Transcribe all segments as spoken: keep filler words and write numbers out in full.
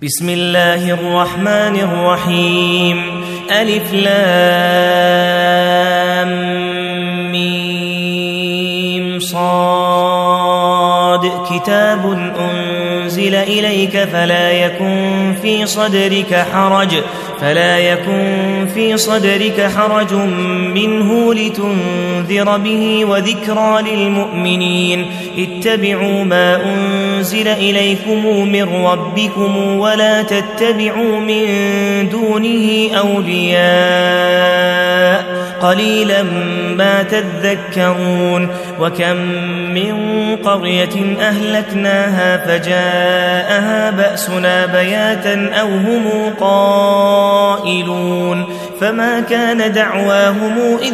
بسم الله الرحمن الرحيم ألف لام ميم صاد كتاب أنزل إليك فلا يكن في صدرك حرج فلا يكن في صدرك حرج منه لتنذر به وذكرى للمؤمنين اتبعوا ما أنزل إليكم من ربكم ولا تتبعوا من دونه أولياء قليلا ما تذكرون وكم من قرية أهلكناها فجاءها بأسنا بياتا أو هم قائلون فما كان دعواهم إذ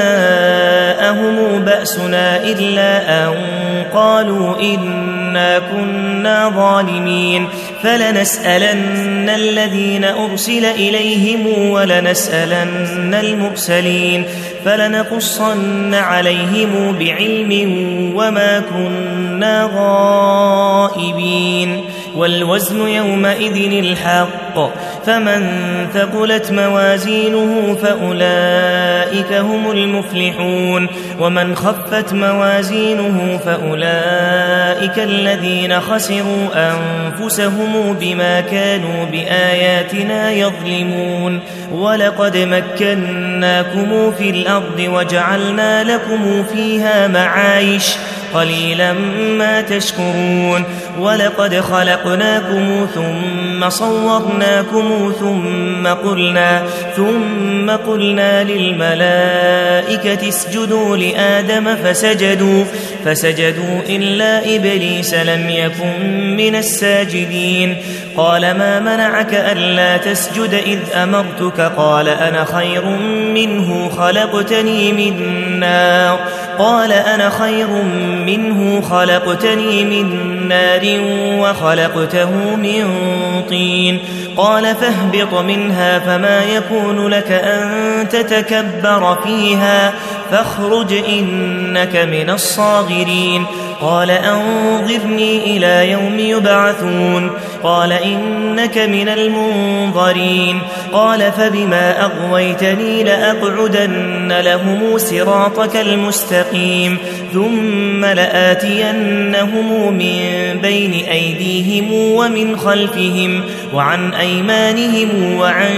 جاءهم بأسنا إلا أن قالوا إنا كنا ظالمين فلنسألن الذين أرسل إليهم ولنسألن المرسلين فلنقصن عليهم بعلم وما كنا غائبين والوزن يومئذ الحق فمن ثقلت موازينه فأولئك هم المفلحون ومن خفت موازينه فأولئك الذين خسروا أنفسهم بما كانوا بآياتنا يظلمون ولقد مكناكم في الأرض وجعلنا لكم فيها معايش قليلا ما تشكرون ولقد خلقناكم ثم صورناكم ثم قلنا ثم قلنا للملائكة اسجدوا لآدم فسجدوا فسجدوا إلا إبليس لم يكن من الساجدين قال ما منعك ألا تسجد إذ أمرتك قال أنا خير منه خلقتني من نار قال أنا خير منه خلقتني من نار وخلقته من طين قال فاهبط منها فما يكون لك أن تتكبر فيها فاخرج إنك من الصاغرين قال أنظرني إلى يوم يبعثون قال إنك من المنظرين قال فبما أغويتني لأقعدن لهم صراطك المستقيم ثم لآتينهم من بين أيديهم ومن خلفهم وعن أيمانهم وعن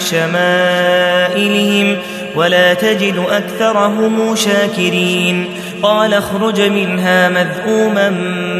شمائلهم ولا تجد أكثرهم شاكرين قال اخرج منها مذءوما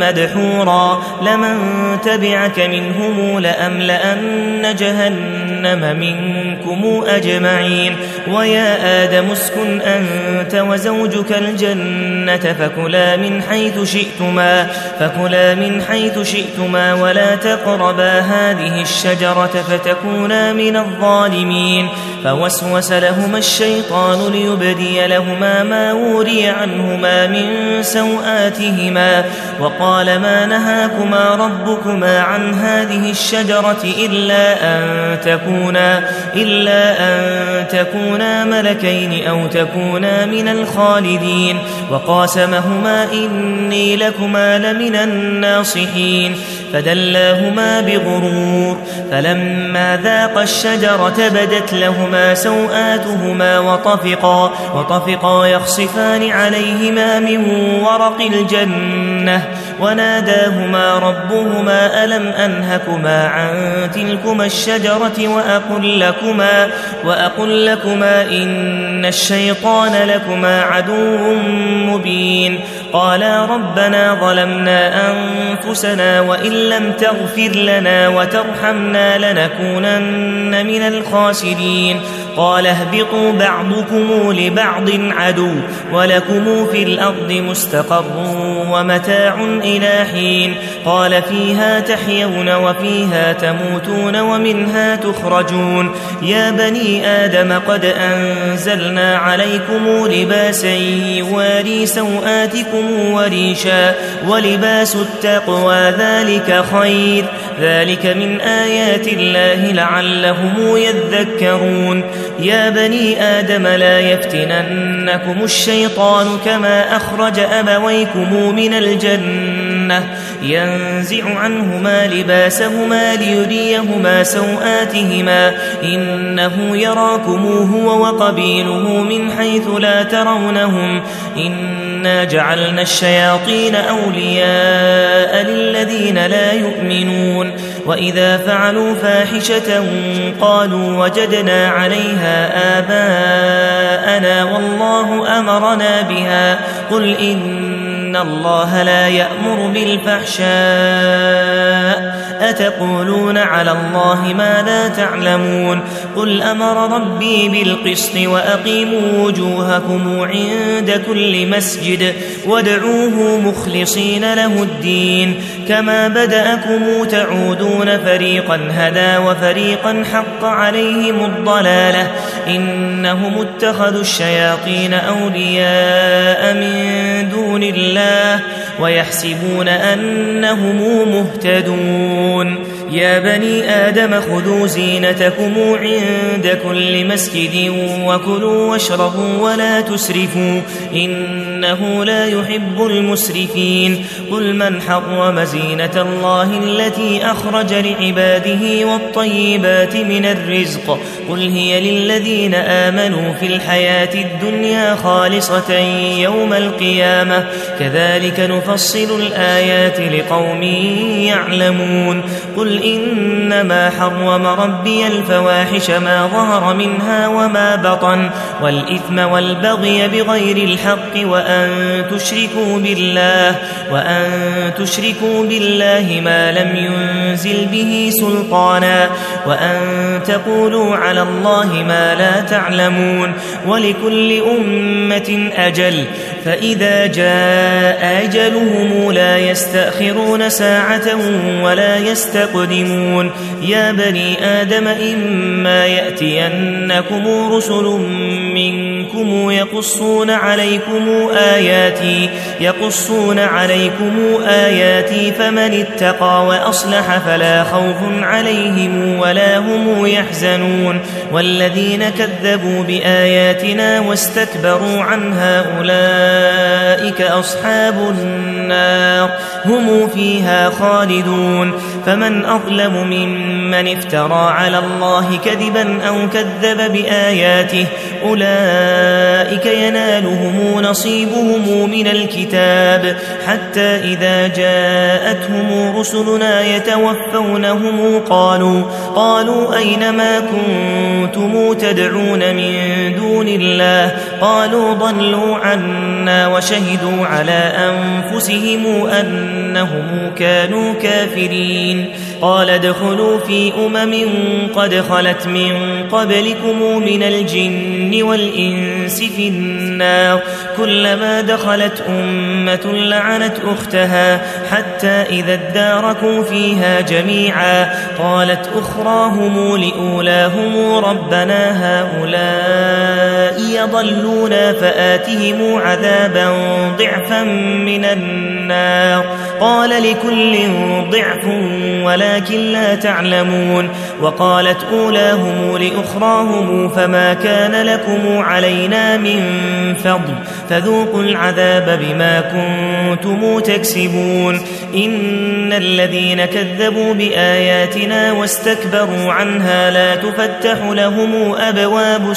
مدحورا لمن تبعك منهم لأملأن جهنم منكم أجمعين ويا آدم اسكن أنت وزوجك الجنة فكلا من حيث شئتما فكلا من حيث شئتما ولا تقربا هذه الشجرة فتكونا من الظالمين فوسوس لهما الشيطان ليبدي لهما ما وري عنهما من سوآتهما وقال ما نهاكما ربكما عن هذه الشجرة إلا أن تكونا إلا أن تكونا ملكين أو تكونا من الخالدين وقاسمهما إني لكما لمن الناصحين فدلاهما بغرور فلما ذاقا الشجرة بدت لهما سوآتهما وطفقا وطفقا يخصفان عليهما من ورق الجنة وناداهما ربهما ألم أنهكما عن تلكما الشجرة وأقل لكما, وأقل لكما إن الشيطان لكما عدو مبين قالا ربنا ظلمنا أنفسنا وإن لم تغفر لنا وترحمنا لنكونن من الخاسرين قال اهبطوا بعضكم لبعض عدو ولكم في الأرض مستقر ومتاع إلى حين قال فيها تحيون وفيها تموتون ومنها تخرجون يا بني آدم قد أنزلنا عليكم لباسا يواري سوآتكم وريشا ولباس التقوى ذلك خير ذلك من آيات الله لعلهم يذكرون يا بني آدم لا يفتننكم الشيطان كما أخرج أبويكم من الجنة ينزع عنهما لباسهما ليريهما سوآتهما إنه يراكم هو وقبيله من حيث لا ترونهم إنا جعلنا الشياطين أولياء للذين لا يؤمنون وإذا فعلوا فاحشة قالوا وجدنا عليها آباءنا والله أمرنا بها قل إن الله لا يأمر بالفحشاء أتقولون على الله ما لا تعلمون قل أمر ربي بالقسط وأقيموا وجوهكم عند كل مسجد وادعوه مخلصين له الدين كما بدأكم تعودون فريقا هدى وفريقا حق عليهم الضلالة إنهم اتخذوا الشياطين أولياء من دون الله ويحسبون أنهم مهتدون يا بني آدم خذوا زينتكم عند كل مسجد وكلوا واشربوا ولا تسرفوا إنه لا يحب المسرفين قل من حرم زينة الله التي أخرج لعباده والطيبات من الرزق قل هي للذين آمنوا في الحياة الدنيا خالصة يوم القيامة كذلك نفصل الآيات لقوم يعلمون قل إنما حرم ربي الفواحش ما ظهر منها وما بطن والإثم والبغي بغير الحق وأن تشركوا بالله وأن تشركوا بالله ما لم ينزل به سلطانا وأن تقولوا على الله ما لا تعلمون ولكل أمة أجل فإذا جاء أجلهم لا يستأخرون ساعة ولا يستقدمون يا بني آدم إما يأتينكم رسل منكم يقصون عليكم آياتي يقصون عليكم آياتي فمن اتقى وأصلح فلا خوف عليهم ولا هم يحزنون والذين كذبوا بآياتنا واستكبروا عنها أولئك أصحاب النار هم فيها خالدون فمن أظلم ممن افترى على الله كذبا أو كذب بآياته أولئك ينالهم نصيبهم من الكتاب حتى إذا جاءتهم رسلنا يتوفونهم قالوا قالوا أين ما كنتم تدعون من دون الله قالوا ضلوا عنا وشهدوا على أنفسهم أنهم كانوا كافرين قال ادخلوا في أمم قد خلت من قبلكم من الجن والإنس في النار كلما دخلت أمة لعنت أختها حتى إذا اداركوا فيها جميعا قالت أخراهم لأولاهم ربنا هؤلاء يضلون فآتهم عذابا ضعفا من النار قال لكل ضعف ولكن لا تعلمون وقالت أولاهم لأخراهم فما كان لكم علينا من فضل فذوقوا العذاب بما كنتم تكسبون إن الذين كذبوا بآياتنا واستكبروا عنها لا تفتح لهم أبواب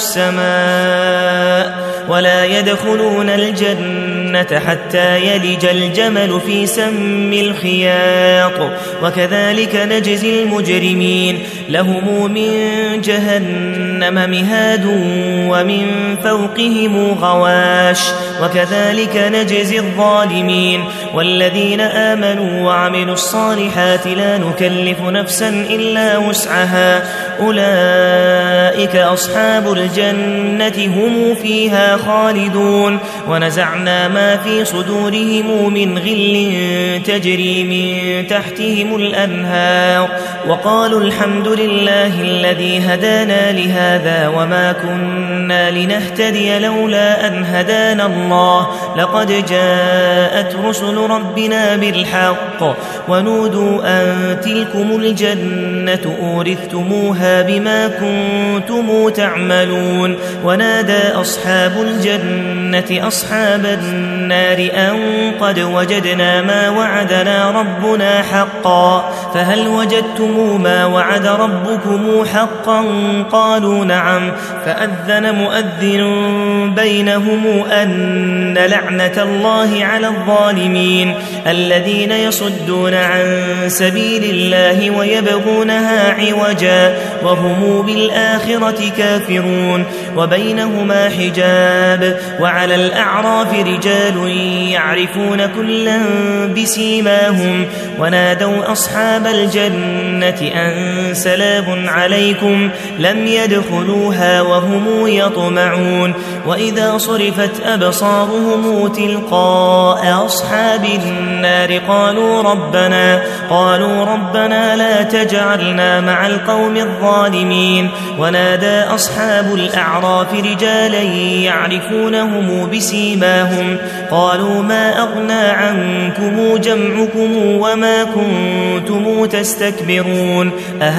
السماء ولا يدخلون الجنة حتى يلج الجمل في سم الخياط وكذلك نجزي المجرمين لهم من جهنم مهاد ومن فوقهم غواش وكذلك نجزي الظالمين والذين آمنوا وعملوا الصالحات لا نكلف نفسا إلا وسعها أولئك أصحاب الجنة هم فيها خالدون ونزعنا ما في صدورهم من غل تجري من تحتهم الأنهار وقالوا الحمد لله الذي هدانا لهذا وما كنا لنهتدي لولا أن هدانا الله الله لقد جاءت رسل ربنا بالحق ونودوا أن تلكم الجنة أورثتموها بما كنتم تعملون ونادى أصحاب الجنة أصحاب النار أن قد وجدنا ما وعدنا ربنا حقا فهل وجدتم ما وعد ربكم حقا قالوا نعم فأذن مؤذن بينهم أن لعنة الله على الظالمين الذين يصدون عن سبيل الله ويبغونها عوجا وهم بالآخرة كافرون وبينهما حجاب وعلى الأعراف رجال يعرفون كلا بسيماهم ونادوا أصحاب الجنة أن سلام عليكم لم يدخلوها وهم يطمعون وإذا صرفت أبصارهم تلقاء أصحاب النار قالوا ربنا قالوا ربنا لا تجعلنا مع القوم الظالمين ونادى أصحاب الأعراف رجالا يعرفونهم بسيماهم قالوا ما أغنى عنكم جمعكم وما كنتم تستكبرون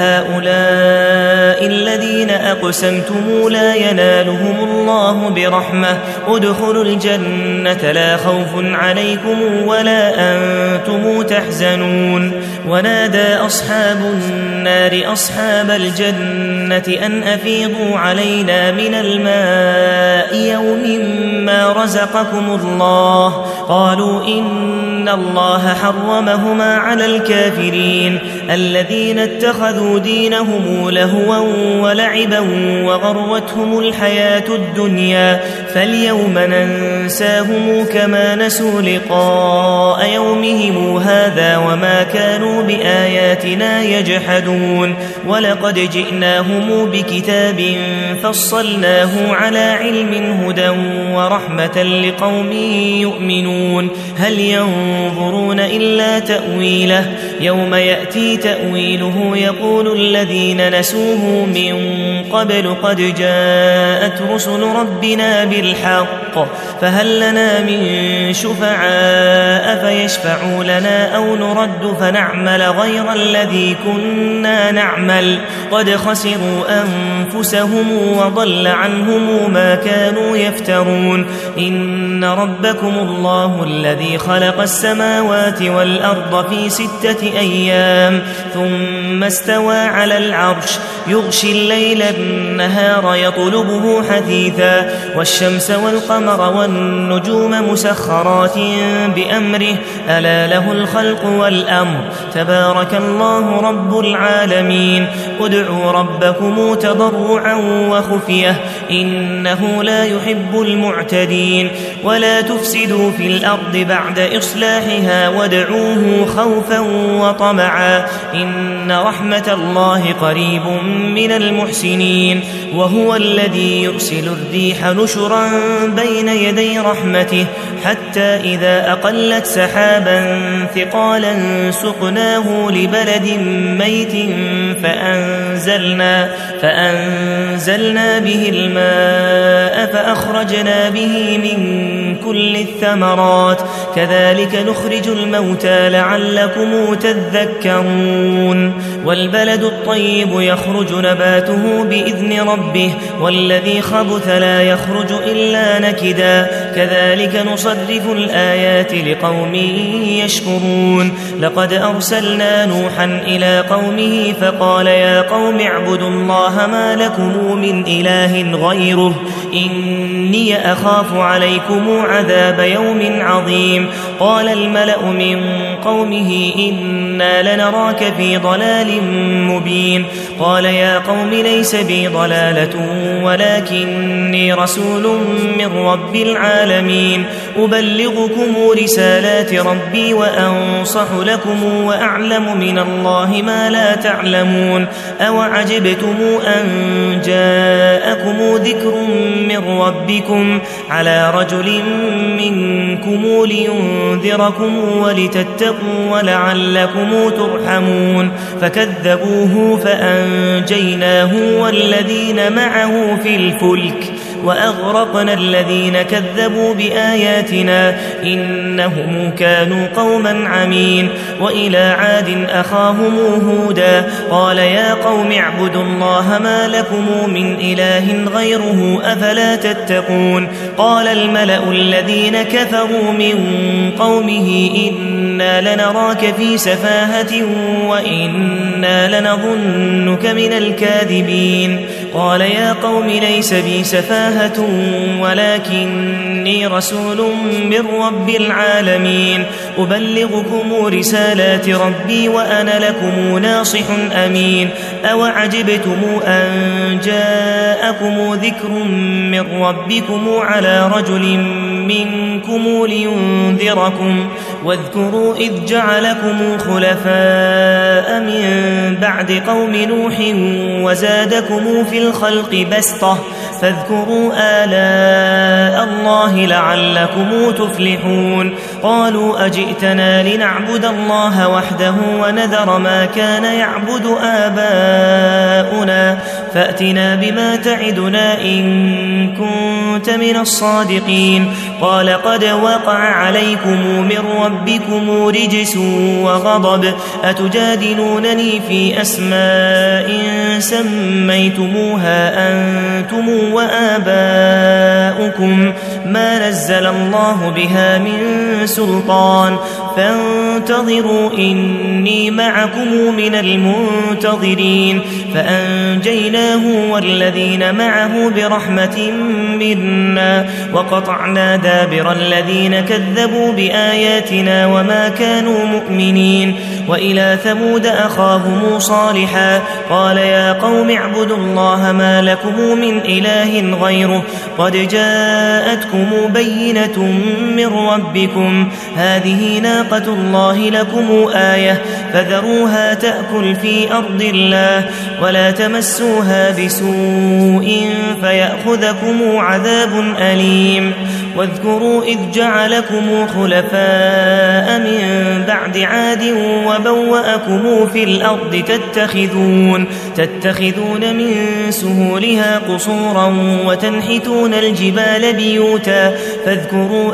أهؤلاء الذين أقسمتم لا ينالهم الله برحمة ادخلوا الجنة لا خوف عليكم ولا أنتم تحزنون ونادى أصحاب النار أصحاب الجنة أن أفيضوا علينا من الماء يوم ما رزقكم الله قالوا إن الله حرمهما على الكافرين الذين اتخذوا دينهم لهوا ولعبا وغرتهم الحياة الدنيا فاليوم ننساهم كما نسوا لقاء يومهم هذا وما كانوا بآياتنا يجحدون ولقد جئناهم بكتاب فصلناه على علم هدى ورحمة لقوم يؤمنون هل ينظرون إلا تأويله يوم يأتي تأويله يقول الذين نسوه من قبل قد جاءت رسل ربنا بالحق فهل لنا من شفعاء فيشفعوا لنا أو نرد فنعمل غير الذي كنا نعمل قد خسروا أنفسهم وضل عنهم ما كانوا يفترون إن ربكم الله الذي خلق السماوات والأرض في ستة أيام ثم استوى على العرش يغشي الليل النهار يطلبه حثيثا والشمس والقمر والنجوم مسخرات بأمره ألا له الخلق والأمر تبارك الله رب العالمين ادعوا ربكم تضرعا وخفية إنه لا يحب المعتدين ولا تفسدوا في الأرض بعد إصلاحها وادعوه خوفا وطمعا إن رحمة الله قريب من المحسنين وهو الذي يرسل الريح نشرا بين يدي رحمته حتى إذا أقلت سحابا ثقالا سقناه لبلد ميت فأنزلنا, فأنزلنا به الماء فأخرجنا به من كل الثمرات كذلك نخرج الموتى لعلكم تذكرون والبلد الطيب يخرج نباته بإذن ربه والذي خبث لا يخرج إلا نكدا كذلك نصرف الآيات لقوم يشكرون لقد أرسلنا نوحا إلى قومه فقال يا قوم اعبدوا الله ما لكم من إله غيره إني أخاف عليكم عذاب يوم عظيم قال الملأ من قومه إنا لنراك في ضلال مبين قال يا قوم ليس بي ضلالة ولكني رسول من رب العالمين أبلغكم رسالات ربي وأنصح لكم وأعلم من الله ما لا تعلمون أوعجبتم أن جاءكم ذكر من ربكم على رجل منكم لينذركم ولتتقوا ولعلكم ترحمون فكذبوه فأنجيناه والذين معه في الفلك وأغرقنا الذين كذبوا بآياتنا إنهم كانوا قوما عمين. وإلى عاد أخاهم هودا قال يا قوم اعبدوا الله ما لكم من إله غيره أفلا تتقون. قال الملأ الذين كفروا من قومه إنا لنراك في سفاهة وإنا لنظنك من الكاذبين. قال يا قوم ليس بي سفاهة ولكني رسول من رب العالمين أبلغكم رسالات ربي وأنا لكم ناصح أمين. أوعجبتم أن جاءكم ذكر من ربكم على رجل منكم لينذركم واذكروا إذ جعلكم خلفاء من بعد قوم نوح وزادكم في الخلق بسطة فاذكروا آلاء الله لعلكم تفلحون. قالوا أجئتنا لنعبد الله وحده ونذر ما كان يعبد آباؤنا فأتنا بما تعدنا إن كنت من الصادقين. قال قد وقع عليكم من ربكم رجس وغضب أتجادلونني في أسماء سميتموها أنتم وآباؤكم ما نزل الله بها من سلطان فانتظروا إني معكم من المنتظرين. فأنجيناه والذين معه برحمة منا وقطعنا دابر الذين كذبوا بآياتنا وما كانوا مؤمنين. وإلى ثمود أخاهم صالحا قال يا قوم اعبدوا الله ما لكم من إله غيره قد جاءتكم بينة من ربكم هذه ناقة الله لكم آية فذروها تأكل في أرض الله ولا تمسوها بسوء فيأخذكم عذاب أليم. واذكروا إذ جعلكم خلفاء من بعد عاد وبوأكم في الأرض تتخذون, تتخذون من سهولها قصورا وتنحتون الجبال بيوتا فاذكروا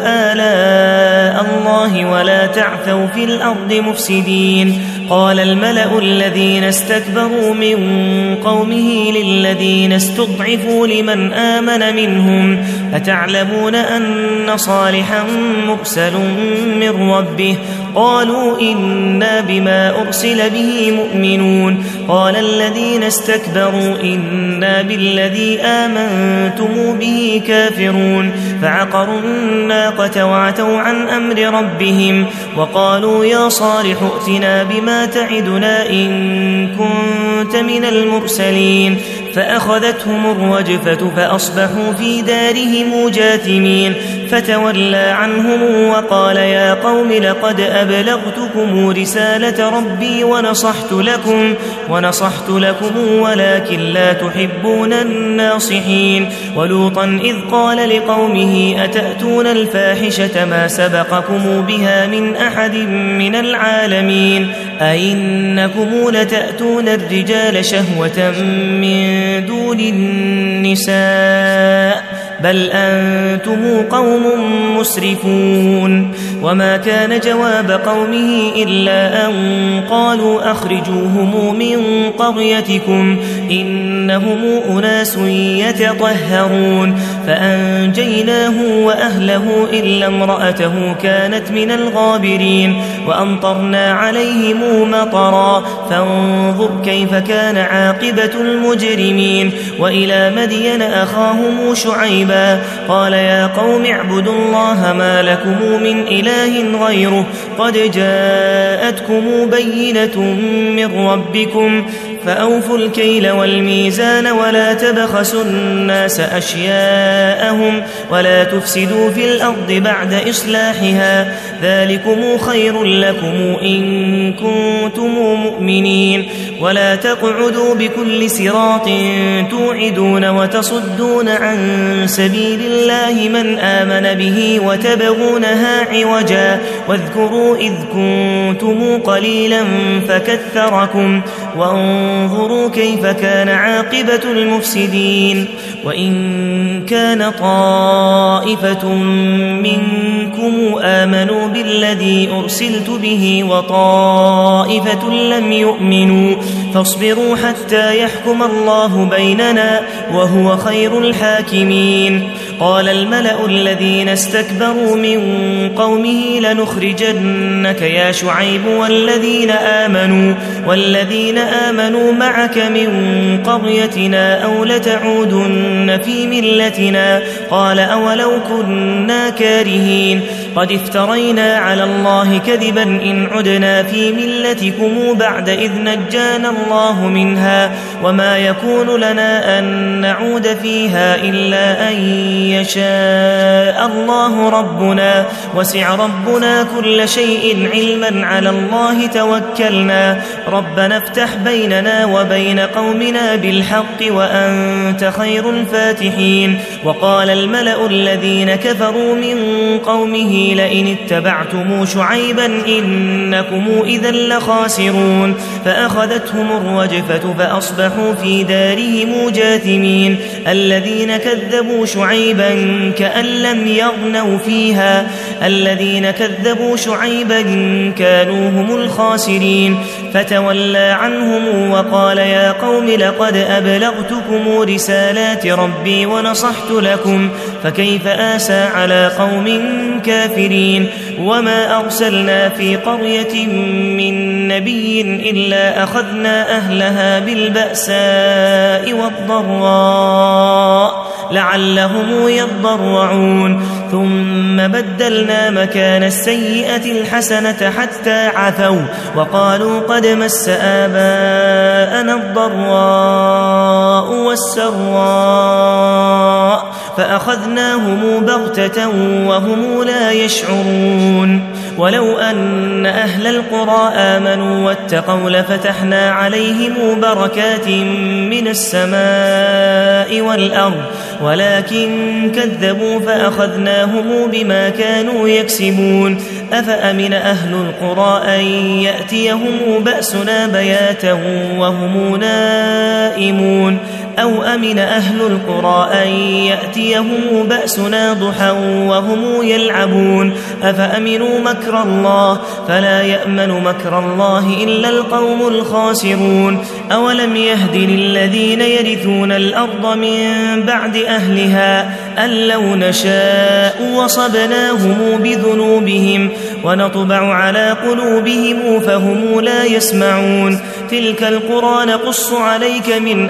آلاء الله ولا تعثوا في الأرض مفسدين. قال الملأ الذين استكبروا من قومه للذين استضعفوا لمن آمن منهم أتعلمون أن صالحا مرسل من ربه قالوا إنا بما أرسل به مؤمنون. قال الذين استكبروا إنا بالذي آمنتم به كافرون فعقروا الناقة وعتوا عن أمر ربهم وقالوا يا صالح ائتنا بما تعدنا إن كنت من المرسلين. فأخذتهم الرجفة فأصبحوا في دارهم جاثمين فتولى عنهم وقال يا قوم لقد أبلغتكم رسالة ربي ونصحت لكم, ونصحت لكم ولكن لا تحبون الناصحين. ولوطا إذ قال لقومه أتأتون الفاحشة ما سبقكم بها من أحد من العالمين أئنكم لتأتون الرجال شهوة من دون النساء بل أنتم قوم مسرفون. وما كان جواب قومه إلا أن قالوا أخرجوهم من قريتكم إنهم أناس يتطهرون. فأنجيناه وأهله إلا امرأته كانت من الغابرين وأمطرنا عليهم مطرا فانظر كيف كان عاقبة المجرمين. وإلى مدين أخاهم شعيبا قال يا قوم اعبدوا الله ما لكم من إله غيره قد جاءتكم بينة من ربكم فأوفوا الكيل والميزان ولا تبخسوا الناس أشياءهم ولا تفسدوا في الأرض بعد إصلاحها ذلكم خير لكم إن كنتم مؤمنين. ولا تقعدوا بكل صراط توعدون وتصدون عن سبيل الله من آمن به وتبغونها عوجا واذكروا إذ كنتم قليلا فكثركم وانظروا فانظروا كيف كان عاقبة المفسدين وإن كان طائفة منكم آمنوا بالذي أرسلت به وطائفة لم يؤمنوا فاصبروا حتى يحكم الله بيننا وهو خير الحاكمين قال الملأ الذين استكبروا من قومه لنخرجنك يا شعيب والذين آمنوا والذين آمنوا معك من قريتنا أو لتعودن في ملتنا قال أولو كنا كارهين قد افترينا على الله كذبا إن عدنا في ملتكم بعد إذ نجانا الله منها وما يكون لنا أن نعود فيها إلا أن يشاء الله ربنا وسع ربنا كل شيء علما على الله توكلنا ربنا افتح بيننا وبين قومنا بالحق وأنت خير الفاتحين وقال الملأ الذين كفروا من قومه لئن اتبعتم شعيبا إنكم إذا لخاسرون فأخذتهم الرجفة فأصبحوا في دارهم جاثمين الذين كذبوا شعيبا كأن لم يغنوا فيها الذين كذبوا شعيبا كانوا هم الخاسرين فتولى عنهم وقال يا قوم لقد أبلغتكم رسالات ربي ونصحت لكم فكيف آسى على قوم كافرين وما أرسلنا في قرية من نبي إلا أخذنا أهلها بالبأساء والضراء لعلهم يضرعون ثم بدلنا مكان السيئة الحسنة حتى عفوا وقالوا قد مس آباءنا الضراء والسراء فأخذناهم بغتة وهم لا يشعرون ولو أن أهل القرى آمنوا واتقوا لفتحنا عليهم بركات من السماء والأرض ولكن كذبوا فأخذناهم بما كانوا يكسبون أفأمن أهل القرى أن يأتيهم بأسنا بياتا وهم نائمون أو أمن أهل القرى أن يأتيهم بأسنا ضحى وهم يلعبون أفأمنوا مكر الله فلا يأمن مكر الله إلا القوم الخاسرون أولم يهد للذين يرثون الأرض من بعد أهلها أن لو نشاء وصبناهم بذنوبهم ونطبع على قلوبهم فهم لا يسمعون تلك القرى نقص عليك من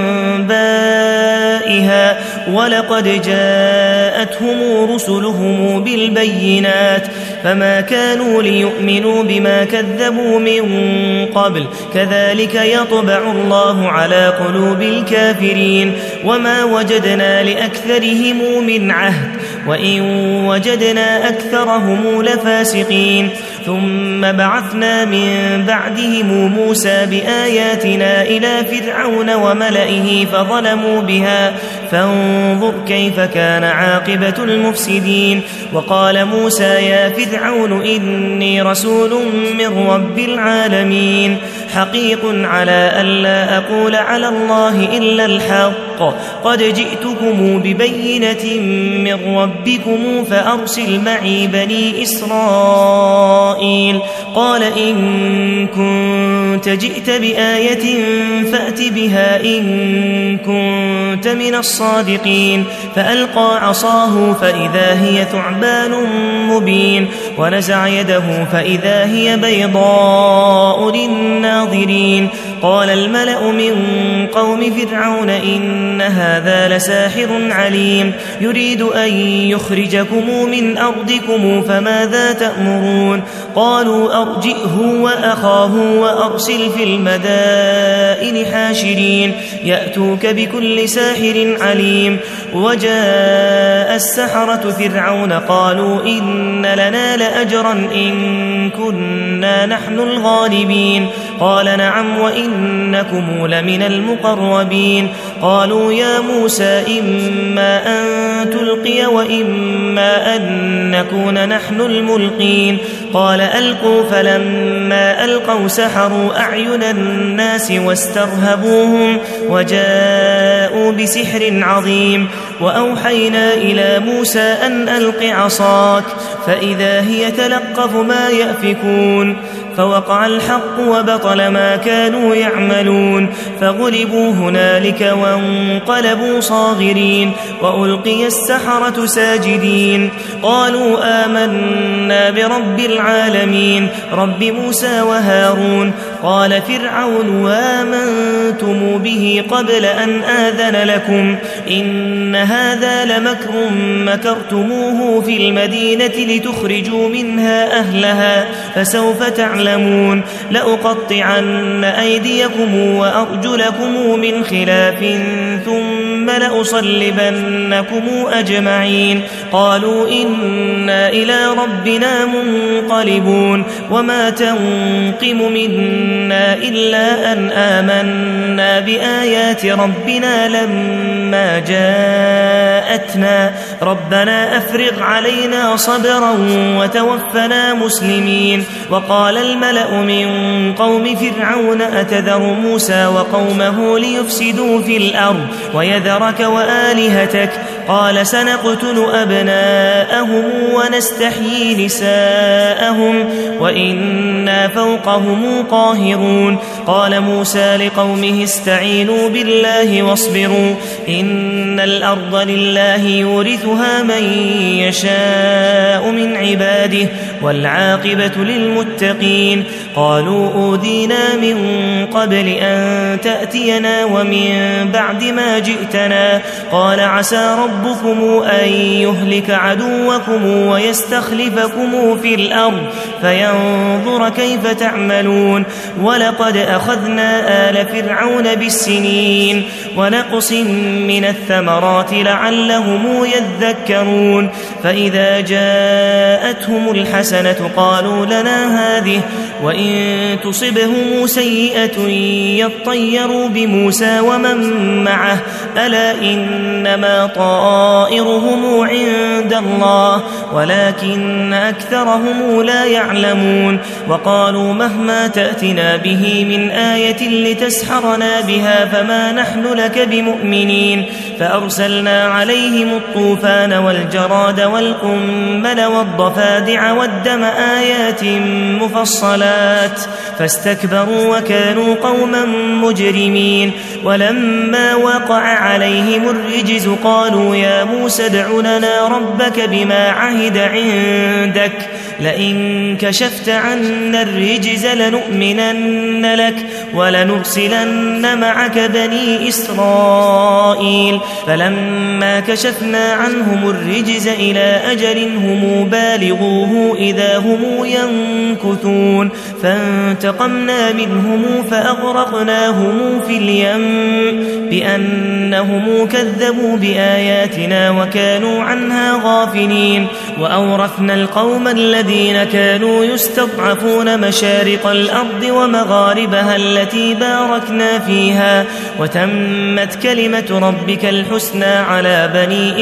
أنبائها ولقد جاءتهم رسلهم بالبينات فما كانوا ليؤمنوا بما كذبوا من قبل كذلك يطبع الله على قلوب الكافرين وما وجدنا لأكثرهم من عهد وإن وجدنا أكثرهم لفاسقين ثم بعثنا من بعدهم موسى بآياتنا إلى فرعون وملئه فظلموا بها فانظر كيف كان عاقبة المفسدين وقال موسى يا فرعون إني رسول من رب العالمين حقيق على ألا أقول على الله إلا الحق قد جئتكم ببينة من ربكم فأرسل معي بني إسرائيل قال إن كنت جئت بآية فأت بها إن كنت من الصادقين فألقى عصاه فإذا هي ثعبان مبين ونزع يده فإذا هي بيضاء للناظرين قال الملأ من قوم فرعون إن هذا لساحر عليم يريد أن يخرجكم من أرضكم فماذا تأمرون قالوا أرجئه وأخاه وأرسل في المدائن حاشرين يأتوك بكل ساحر عليم وجاء السحرة فرعون قالوا إن لنا لأجرا إن كنا نحن الغالبين قال نعم وإنكم لمن المقربين قالوا يا موسى إما أن تلقي وإما أن نكون نحن الملقين قال ألقوا فلما ألقوا سحروا أعين الناس واسترهبوهم وجاءوا بسحر عظيم وأوحينا إلى موسى أن ألق عصاك فإذا هي تلقف ما يأفكون فوقع الحق وبطل ما كانوا يعملون فغلبوا هنالك وانقلبوا صاغرين وألقي السحرة ساجدين قالوا آمنا برب العالمين رب موسى وهارون قال فرعون آمنتم به قبل أن آذن لكم إن هذا لمكر مكرتموه في المدينة لتخرجوا منها أهلها فسوف تعلمون لأقطعن أيديكم وأرجلكم من خلاف ثم لأصلبنكم أجمعين قالوا إنا إلى ربنا منقلبون وما تنقم منا إلا أن آمنا بآيات ربنا لما جاءتنا ربنا أفرغ علينا صبرا وتوفنا مسلمين وقال الملأ من قوم فرعون أتذر موسى وقومه ليفسدوا في الأرض ويذرك وآلهتك قال سنقتل أبناءهم ونستحيي نساءهم وإنا فوقهم قاهرون قال موسى لقومه استعينوا بالله واصبروا إن الأرض لله يورثها من يشاء من عباده والعاقبة للمتقين قالوا أوذينا من قبل أن تأتينا ومن بعد ما جئتنا قال عسى ربكم أن يهلك عدوكم ويستخلفكم في الأرض فينظر كيف تعملون ولقد أخذنا آل فرعون بالسنين ونقص من الثمرات لعلهم يذكرون فإذا جاءتهم الحسنة قالوا لنا هذه وإن تصبهم سيئة يطيروا بموسى ومن معه ألا إنما طائرهم عند الله ولكن أكثرهم لا يعلمون وقالوا مهما تأتنا به من آية لتسحرنا بها فما نحن لك بمؤمنين فأرسلنا عليهم الطوفان والجراد والقمل والضفادع والدم آيات مفصلات فاستكبروا وكانوا قوما مجرمين ولما وقع عليهم الرجز قالوا يا موسى ادع لنا ربك بما عهد عندك لئن كشفت عنا الرجز لنؤمنن لك ولنرسلن معك بني إسرائيل فلما كشفنا عنهم الرجز إلى أجل هم بالغوه إذا هم ينكثون فانتقمنا منهم فأغرقناهم في اليم بأنهم كذبوا بآياتنا وكانوا عنها غافلين وأورثنا القوم الذين كانوا يستضعفون مشارق الأرض ومغاربها التي باركنا فيها وتمت كلمة ربك الحسنى على بني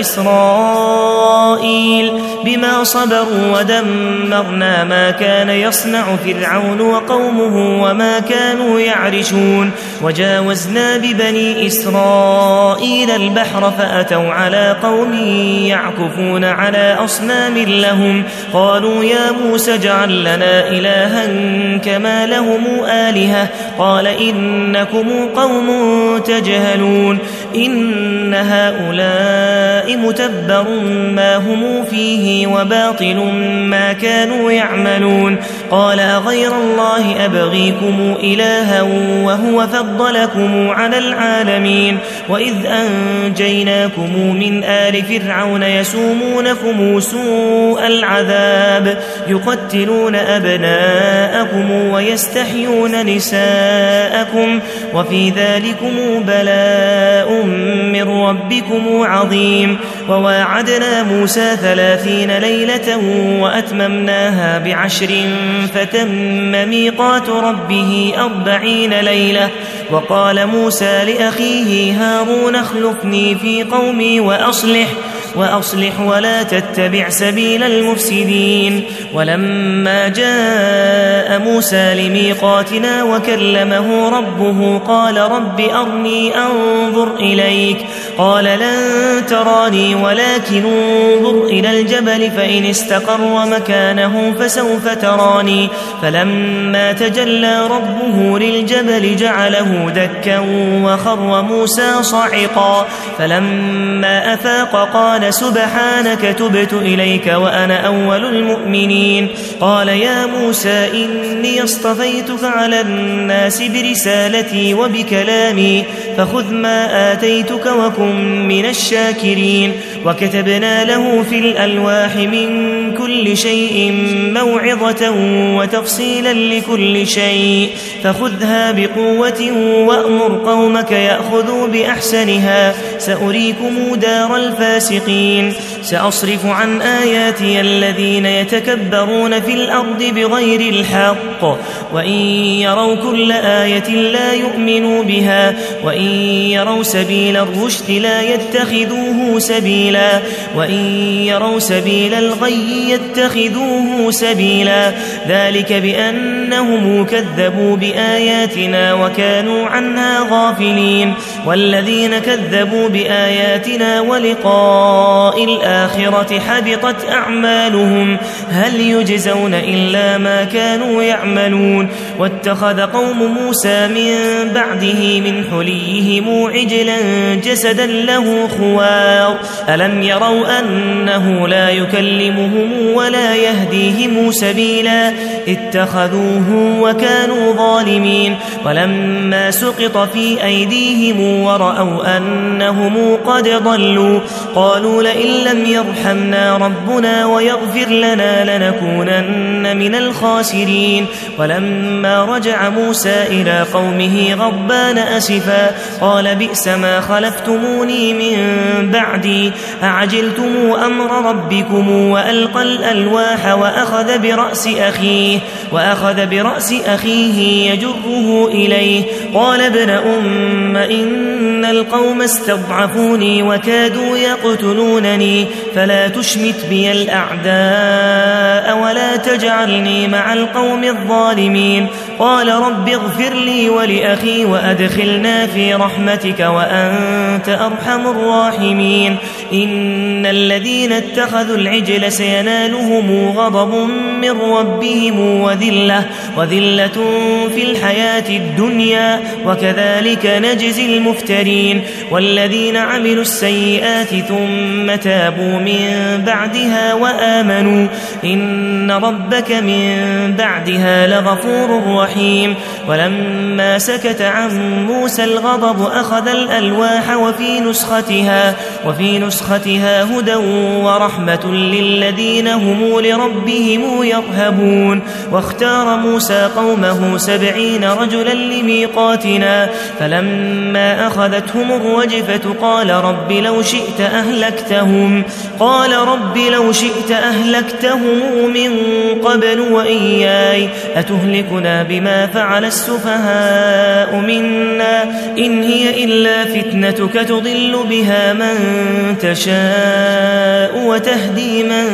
إسرائيل بما صبروا ودمرنا ما كان يصنع فرعون وقومه وما كانوا يعرشون وجاوزنا ببني إسرائيل البحر فأتوا على قوم يعكفون على أصنام لهم قالوا يا موسى اجعل لنا إلها كما لهم آلهة قال إنكم قوم تجهلون إن هؤلاء متبر ما هم فيه وباطل ما كانوا يعملون قال أغير الله أبغيكم إلها وهو فضلكم على العالمين وإذ أنجيناكم من آل فرعون يسومونكم سوء العذاب يقتلون أبناءكم ويستحيون نساءكم وفي ذلكم بلاء من ربكم عظيم. وواعدنا موسى ثلاثين ليلة وأتممناها بعشر فتم ميقات ربه أربعين ليلة. وقال موسى لأخيه هارون اخلفني في قومي وأصلح وأصلح ولا تتبع سبيل المفسدين. ولما جاء موسى لميقاتنا وكلمه ربه قال رب أرني أنظر إليك قال لن تراني ولكن انظر إلى الجبل فإن استقر مكانه فسوف تراني. فلما تجلى ربه للجبل جعله دكا وخر موسى صعقا. فلما أفاق قال سبحانك تبت إليك وأنا أول المؤمنين. قال يا موسى إني اصطفيتك على الناس برسالتي وبكلامي فخذ ما آتيتك وكن من الشاكرين. وكتبنا له في الألواح من كل شيء موعظة وتفصيلا لكل شيء فخذها بقوة وأمر قومك يأخذوا بأحسنها سأريكم دار الفاسقين. سأصرف عن آياتي الذين يتكبرون في الأرض بغير الحق وإن يروا كل آية لا يؤمنوا بها وإن يروا سبيل الرشد لا يتخذوه سبيلا وإن يروا سبيل الغي يتخذوه سبيلا. ذلك بأنهم كذبوا بآياتنا وكانوا عنها غافلين. والذين كذبوا بآياتنا ولقاء الآخرة حبطت أعمالهم هل يجزون إلا ما كانوا يعملون. واتخذ قوم موسى من بعده من حليهم عجلا جسدا له خوار ألم يروا أنه لا يكلمهم ولا يهديهم سبيلا اتخذوه وكانوا ظالمين. ولما سقط في أيديهم ورأوا أنهم قد ضلوا قالوا لئن لم يرحمنا ربنا ويغفر لنا لنكونن من الخاسرين. ولما رجع موسى إلى قومه غضبان أسفا قال بئس ما خلفتموني من بعدي أعجلتم أمر ربكم وألقى الألواح وأخذ برأس أخيه وأخذ برأس أخيه يجره إليه قال ابن أم إن القوم استضعفوني وكادوا يقتلونني فلا تشمت بي الأعداء ولا تجعلني مع القوم الظالمين. قال رب اغفر لي ولأخي وأدخلنا في رحمتك وأنت أرحم الراحمين. إن الذين اتخذوا العجل سينالهم غضب من ربهم وذلة, وذلة في الحياة الدنيا وكذلك نجزي المفترين. والذين عملوا السيئات ثم تابوا من بعدها وآمنوا إن ربك من بعدها لغفور رحيم. ولما سكت عن موسى الغضب أخذ الألواح وفي نسختها, وفي نسختها هدى ورحمة للذين هم لربهم يرهبون. واختار موسى قومه سبعين رجلا لميقاتنا فلما أخذتهم الرجفة قال رب لو شئت أهلكتهم قال رب لو شئت أهلكتهم من قبل وإياي أتهلكنا بما فعل السفهاء منا إن هي إلا فتنتك تضل بها من تشاء وتهدي من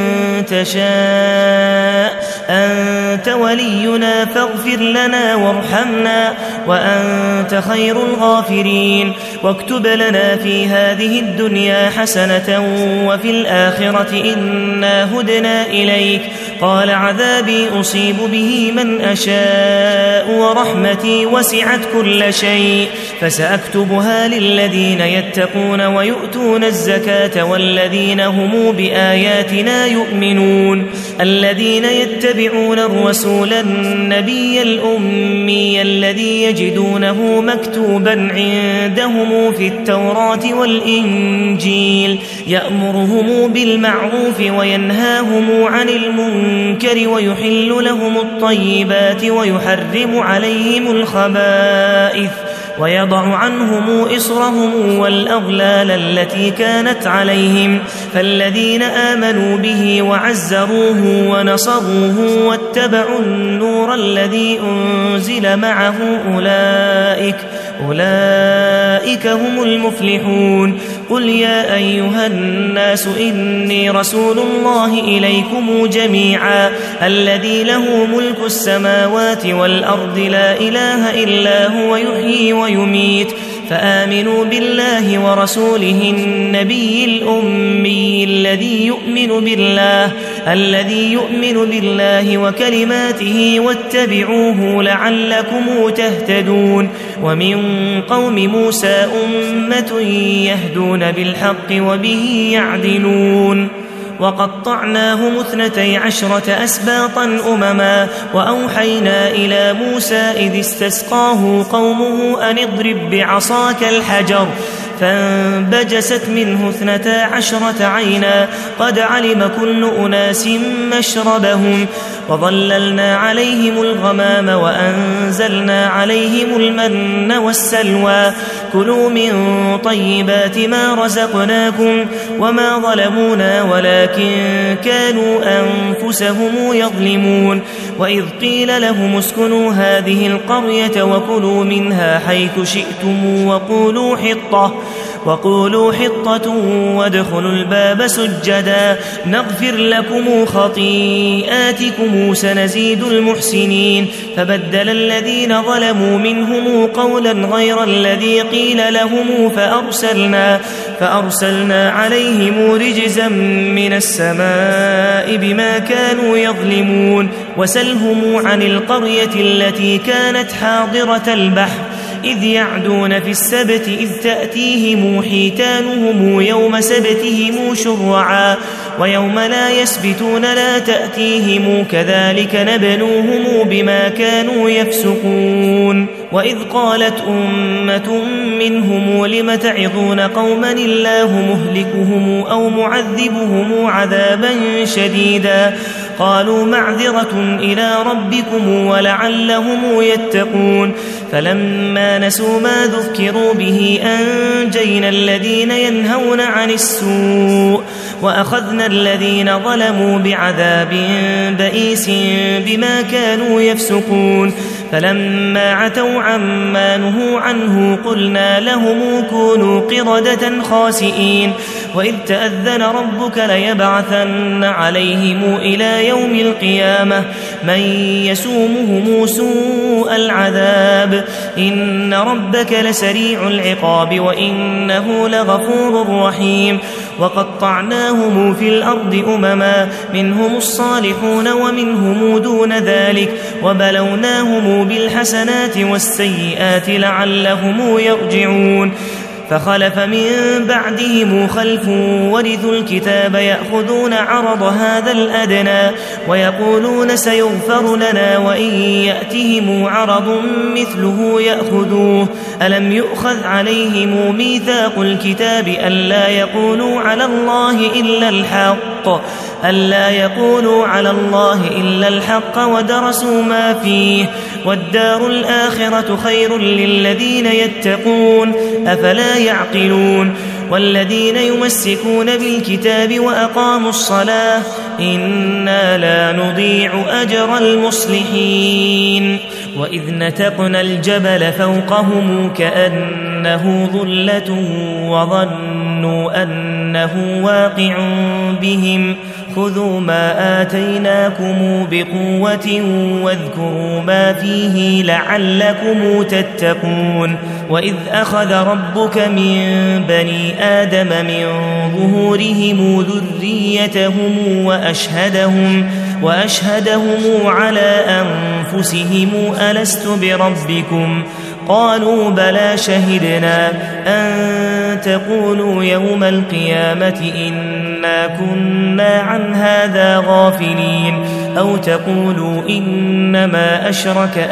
تشاء أنت ولينا فاغفر لنا وارحمنا وأنت خير الغافرين. واكتب لنا في هذه الدنيا حسنة وفي الآخرة إنا هدنا إليك. قال عذابي أصيب به من أشاء ورحمتي وسعت كل شيء فسأكتبها للذين يتقون ويؤتون الزكاة والذين هم بآياتنا يؤمنون. الذين يتبعون الرسول النبي الأمي الذي يجدونه مكتوبا عندهم في التوراة والإنجيل يأمرهم بالمعروف وينهاهم عن المنكر ويحل لهم الطيبات ويحرم عليهم الخبائث ويضع عنهم إصرهم والأغلال التي كانت عليهم فالذين آمنوا به وعزروه ونصروه واتبعوا النور الذي أنزل معه أولئك, أولئك هم المفلحون. قل يا أيها الناس إني رسول الله إليكم جميعا الذي له ملك السماوات والأرض لا إله إلا هو يحيي ويميت فآمنوا بالله ورسوله النبي الأمي الذي يؤمن بالله الذي يؤمن بالله وكلماته واتبعوه لعلكم تهتدون. ومن قوم موسى أمة يهدون بالحق وبه يعدلون. وقطعناهم اثنتي عشرة أسباطا أمما وأوحينا إلى موسى إذ استسقاه قومه أن اضرب بعصاك الحجر فانبجست منه اثنتا عشرة عينا قد علم كل أناس مشربهم وظللنا عليهم الغمام وأنزلنا عليهم المن والسلوى كلوا من طيبات ما رزقناكم وما ظلمونا ولكن كانوا أنفسهم يظلمون. وإذ قيل لهم اسكنوا هذه القرية وكلوا منها حيث شئتم وقولوا حطة وقولوا حطة وادخلوا الباب سجدا نغفر لكم خطيئاتكم سنزيد المحسنين. فبدل الذين ظلموا منهم قولا غير الذي قيل لهم فأرسلنا, فأرسلنا عليهم رجزا من السماء بما كانوا يظلمون. وسلهم عن القرية التي كانت حاضرة البحر إذ يعدون في السبت إذ تأتيهم حيتانهم يوم سبتهم شرعا ويوم لا يسبتون لا تأتيهم كذلك نبلوهم بما كانوا يفسقون. وإذ قالت أمة منهم لم تعظون قوما الله مهلكهم أو معذبهم عذابا شديدا قالوا معذرة إلى ربكم ولعلهم يتقون. فلما نسوا ما ذكروا به أنجينا الذين ينهون عن السوء وأخذنا الذين ظلموا بعذاب بئيس بما كانوا يفسقون. فلما عتوا عما نهوا عنه قلنا لهم كونوا قردة خاسئين. وإذ تأذن ربك ليبعثن عليهم إلى يوم القيامة من يسومهم سوء العذاب إن ربك لسريع العقاب وإنه لغفور رحيم. وقطعناهم في الأرض أمما منهم الصالحون ومنهم دون ذلك وبلوناهم بالحسنات والسيئات لعلهم يرجعون. فخلف من بعدهم خلف ورثوا الكتاب يأخذون عرض هذا الأدنى ويقولون سيغفر لنا وإن يأتهم عرض مثله يأخذوه ألم يؤخذ عليهم ميثاق الكتاب ألا يقولوا على الله إلا الحق ألا يقولوا على الله إلا الحق ودرسوا ما فيه والدار الآخرة خير للذين يتقون أفلا يعقلون. والذين يمسكون بالكتاب وأقاموا الصلاة إنا لا نضيع أجر المصلحين. وإذ نتقنا الجبل فوقهم كأنه ظلة وظنوا أنه واقع بهم خذوا ما آتيناكم بقوة واذكروا ما فيه لعلكم تتقون. وإذ أخذ ربك من بني آدم من ظهورهم ذريتهم وأشهدهم, وأشهدهم على أنفسهم ألست بربكم قالوا بلى شهدنا أن تقولوا يوم القيامة إنا كنا عن هذا غافلين أو تقولوا إنما أشرك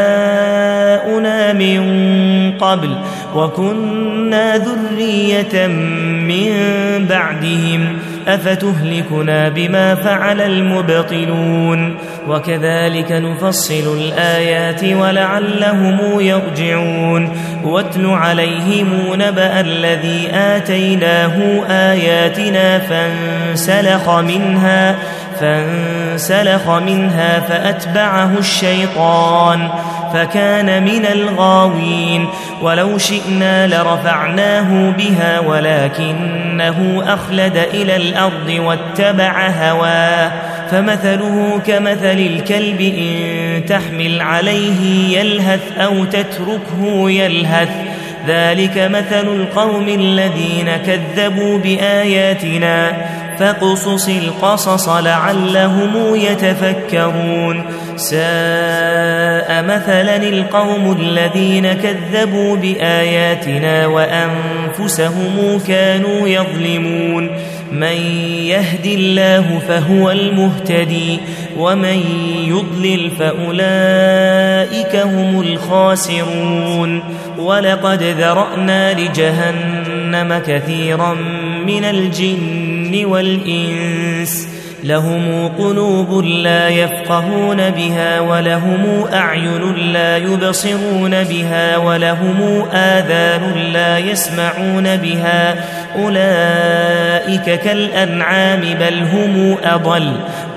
آباؤنا من قبل وكنا ذرية من بعدهم أفتهلكنا بما فعل المبطلون وكذلك نفصل الآيات ولعلهم يرجعون واتل عليهم نبأ الذي آتيناه آياتنا فانسلخ منها فانسلخ منها فأتبعه الشيطان فكان من الغاوين ولو شئنا لرفعناه بها ولكنه أخلد إلى الأرض واتبع هواه فمثله كمثل الكلب إن تحمل عليه يلهث أو تتركه يلهث ذلك مثل القوم الذين كذبوا بآياتنا فاقصص القصص لعلهم يتفكرون ساء مثلا القوم الذين كذبوا بآياتنا وأنفسهم كانوا يظلمون من يهد الله فهو المهتدي ومن يضلل فأولئك هم الخاسرون ولقد ذرأنا لجهنم كثيرا من الجن والإنس لهم قلوب لا يفقهون بها ولهم أعين لا يبصرون بها ولهم آذان لا يسمعون بها أولئك كالأنعام بل هم أضل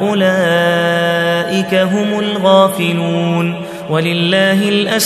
أولئك هم الغافلون ولله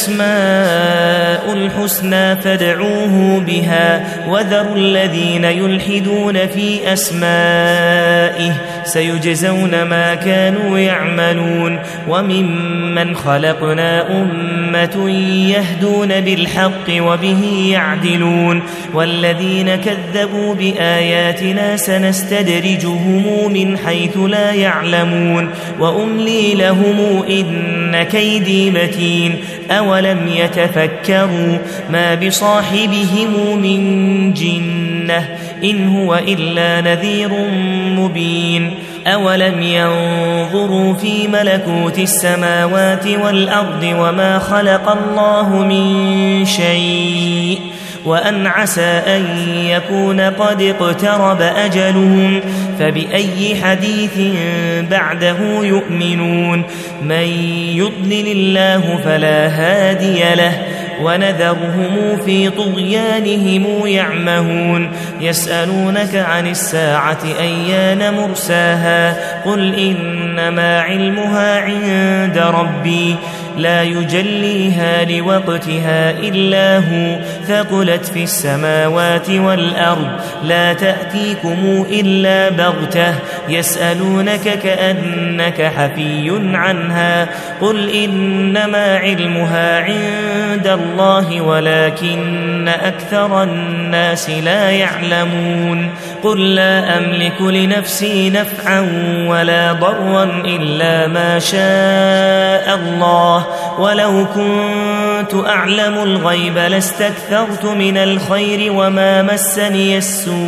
الأسماء الحسنى فادعوه بها وذروا الذين يلحدون في أسمائه سيجزون ما كانوا يعملون وممن خلقنا أمة يهدون بالحق وبه يعدلون والذين كذبوا بآياتنا سنستدرجهم من حيث لا يعلمون وأملي لهم إن كيدي متين أولم يتفكروا ما بصاحبهم من جنة إن هو إلا نذير مبين أولم ينظروا في ملكوت السماوات والأرض وما خلق الله من شيء وأن عسى أن يكون قد اقترب أجلهم فبأي حديث بعده يؤمنون من يضلل الله فلا هادي له ونذرهم في طغيانهم يعمهون يسألونك عن الساعة أيان مرساها قل إنما علمها عند ربي لا يجليها لوقتها إلا هو ثقلت في السماوات والأرض لا تأتيكم إلا بغتة يسألونك كأنك حفي عنها قل إنما علمها عند الله ولكن أكثر الناس لا يعلمون قل لا أملك لنفسي نفعا ولا ضرا إلا ما شاء الله ولو كنت أعلم الغيب لاستكثرت من الخير وما مسني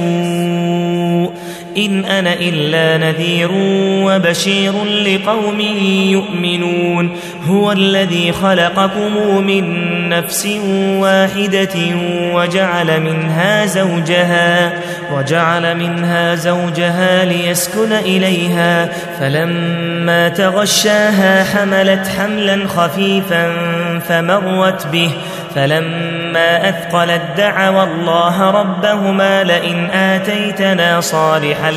السوء إن أنا إلا نذير وبشير لقوم يؤمنون هو الذي خلقكم من نفس واحدة وجعل منها زوجها وجعل منها زوجها ليسكن إليها فلما تغشاها حملت حملا خفيفا فمرت به فلما أثقلت دعوا الله ربهما لئن آتيتنا صالحا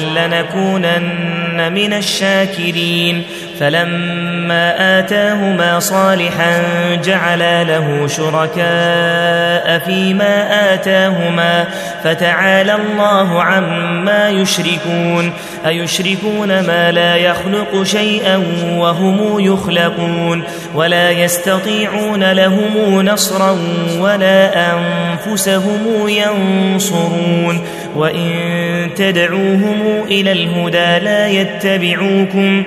لنكونن من الشاكرين فلما آتاهما صالحا جعلا له شركاء فيما آتاهما فتعالى الله عما يشركون أيشركون ما لا يخلق شيئا وهم يخلقون ولا يستطيعون لهم نصرا ولا أنفسهم ينصرون وإن تدعوهم إلى الهدى لا يتبعوكم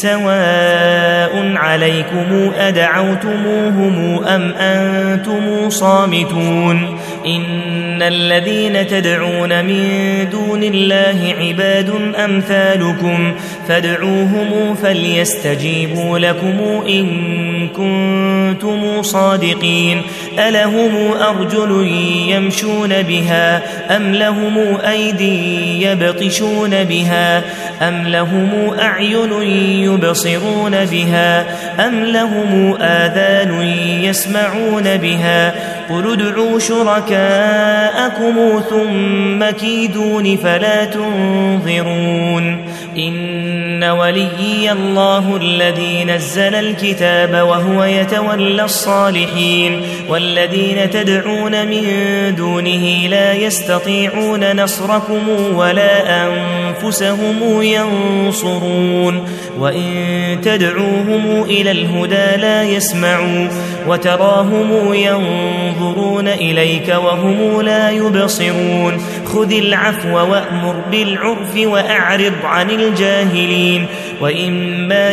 سواء عليكم أدعوتموهم أم أنتم صامتون إن الذين تدعون من دون الله عباد أمثالكم فادعوهم فليستجيبوا لكم إن كنتم صادقين ألهم أرجل يمشون بها أم لهم أيدي يبطشون بها أم لهم أعين يبصرون بها أم لهم آذان يسمعون بها قل ادعوا شركاءكم ثم كيدون فلا تنظرون إن وليي الله الذي نزل الكتاب وهو يتولى الصالحين والذين تدعون من دونه لا يستطيعون نصركم ولا أنفسهم ينصرون وإن تدعوهم إلى الهدى لا يسمعوا وتراهم ينظرون إليك وهم لا يبصرون خذ العفو وأمر بالعرف وأعرض عن الجاهلين وإما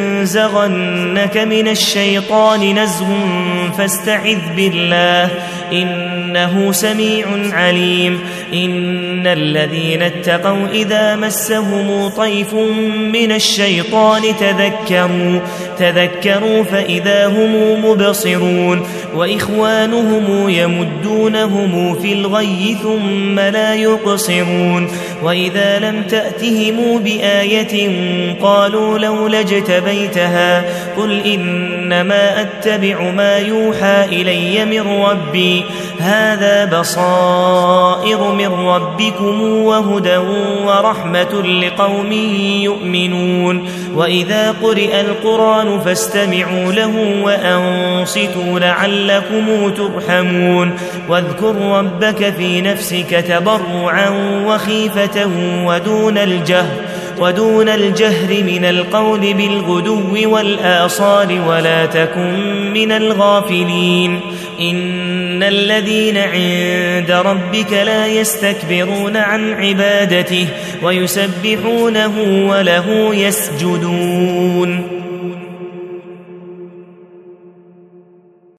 ينزغنك من الشيطان نزغ فاستعذ بالله إنه سميع عليم إن الذين اتقوا إذا مسهم طيف من الشيطان تذكروا تذكروا فإذا هم مبصرون وإخوانهم يمدونهم في الغي ثم لا يقصرون وإذا لم تأتهم بآية قالوا لولا اجتبيتها قل إنما أتبع ما يوحى إلي من ربي هذا بصائر من ربكم وهدى ورحمة لقوم يؤمنون وإذا قرئ القرآن فاستمعوا له وأنصتوا لعلكم ترحمون واذكر ربك في نفسك تضرعا وخيفة ودون الجهر ودون الجهر من القول بالغدو والآصال ولا تكن من الغافلين إن الذين عند ربك لا يستكبرون عن عبادته ويسبحونه وله يسجدون